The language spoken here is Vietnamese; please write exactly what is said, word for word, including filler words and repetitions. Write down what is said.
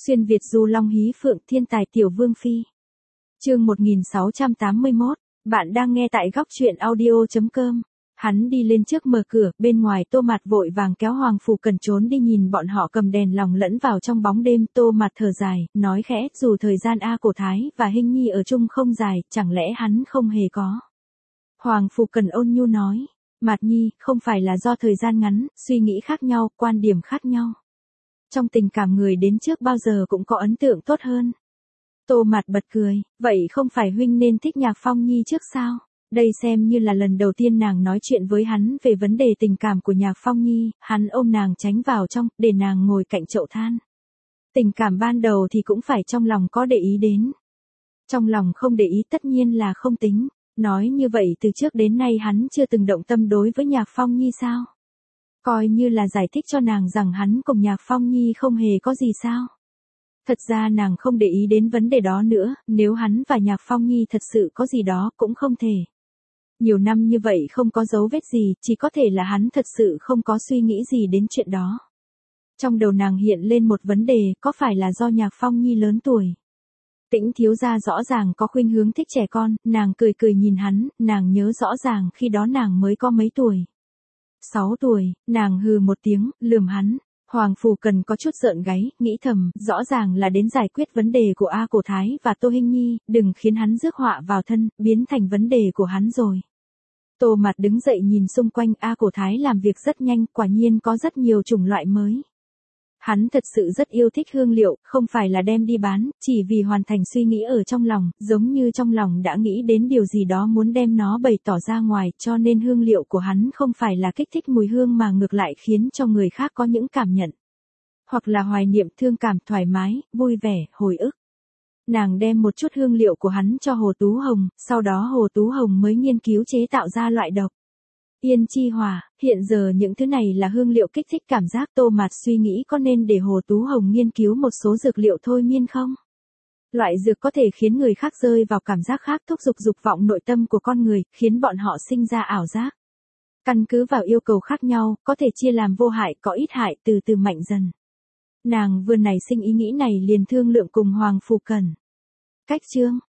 Xuyên Việt du long hí phượng thiên tài tiểu vương phi. Chương một nghìn sáu trăm tám mươi mốt, bạn đang nghe tại góc truyện audio chấm com. Hắn đi lên trước mở cửa, bên ngoài Tô Mạt vội vàng kéo Hoàng Phủ Cần trốn đi nhìn bọn họ cầm đèn lồng lẫn vào trong bóng đêm. Tô Mạt thở dài, nói khẽ, dù thời gian A Cổ Thái và Hinh Nhi ở chung không dài, chẳng lẽ hắn không hề có. Hoàng Phủ Cần ôn nhu nói, Mạt Nhi, không phải là do thời gian ngắn, suy nghĩ khác nhau, quan điểm khác nhau. Trong tình cảm người đến trước bao giờ cũng có ấn tượng tốt hơn. Tô Mạt bật cười, vậy không phải huynh nên thích Nhạc Phong Nhi trước sao? Đây xem như là lần đầu tiên nàng nói chuyện với hắn về vấn đề tình cảm của Nhạc Phong Nhi, hắn ôm nàng tránh vào trong, để nàng ngồi cạnh chậu than. Tình cảm ban đầu thì cũng phải trong lòng có để ý đến. Trong lòng không để ý tất nhiên là không tính, nói như vậy từ trước đến nay hắn chưa từng động tâm đối với Nhạc Phong Nhi sao? Coi như là giải thích cho nàng rằng hắn cùng Nhạc Phong Nhi không hề có gì sao. Thật ra nàng không để ý đến vấn đề đó nữa, nếu hắn và Nhạc Phong Nhi thật sự có gì đó cũng không thể. Nhiều năm như vậy không có dấu vết gì, chỉ có thể là hắn thật sự không có suy nghĩ gì đến chuyện đó. Trong đầu nàng hiện lên một vấn đề, có phải là do Nhạc Phong Nhi lớn tuổi? Tĩnh thiếu gia rõ ràng có khuynh hướng thích trẻ con, nàng cười cười nhìn hắn, nàng nhớ rõ ràng khi đó nàng mới có mấy tuổi. Sáu tuổi, nàng hừ một tiếng, lườm hắn. Hoàng Phủ Cần có chút giận gáy, nghĩ thầm, rõ ràng là đến giải quyết vấn đề của A Cổ Thái và Tô Hinh Nhi, đừng khiến hắn rước họa vào thân, biến thành vấn đề của hắn rồi. Tô Mạt đứng dậy nhìn xung quanh, A Cổ Thái làm việc rất nhanh, quả nhiên có rất nhiều chủng loại mới. Hắn thật sự rất yêu thích hương liệu, không phải là đem đi bán, chỉ vì hoàn thành suy nghĩ ở trong lòng, giống như trong lòng đã nghĩ đến điều gì đó muốn đem nó bày tỏ ra ngoài, cho nên hương liệu của hắn không phải là kích thích mùi hương mà ngược lại khiến cho người khác có những cảm nhận. Hoặc là hoài niệm, thương cảm, thoải mái, vui vẻ, hồi ức. Nàng đem một chút hương liệu của hắn cho Hồ Tú Hồng, sau đó Hồ Tú Hồng mới nghiên cứu chế tạo ra loại độc. Yên chi hỏa, hiện giờ những thứ này là hương liệu kích thích cảm giác. Tô Mạt suy nghĩ có nên để Hồ Tú Hồng nghiên cứu một số dược liệu thôi miên không? Loại dược có thể khiến người khác rơi vào cảm giác khác, thúc giục dục vọng nội tâm của con người, khiến bọn họ sinh ra ảo giác. Căn cứ vào yêu cầu khác nhau, có thể chia làm vô hại, có ít hại, từ từ mạnh dần. Nàng vừa nảy sinh ý nghĩ này liền thương lượng cùng Hoàng Phủ Cần. Cách chương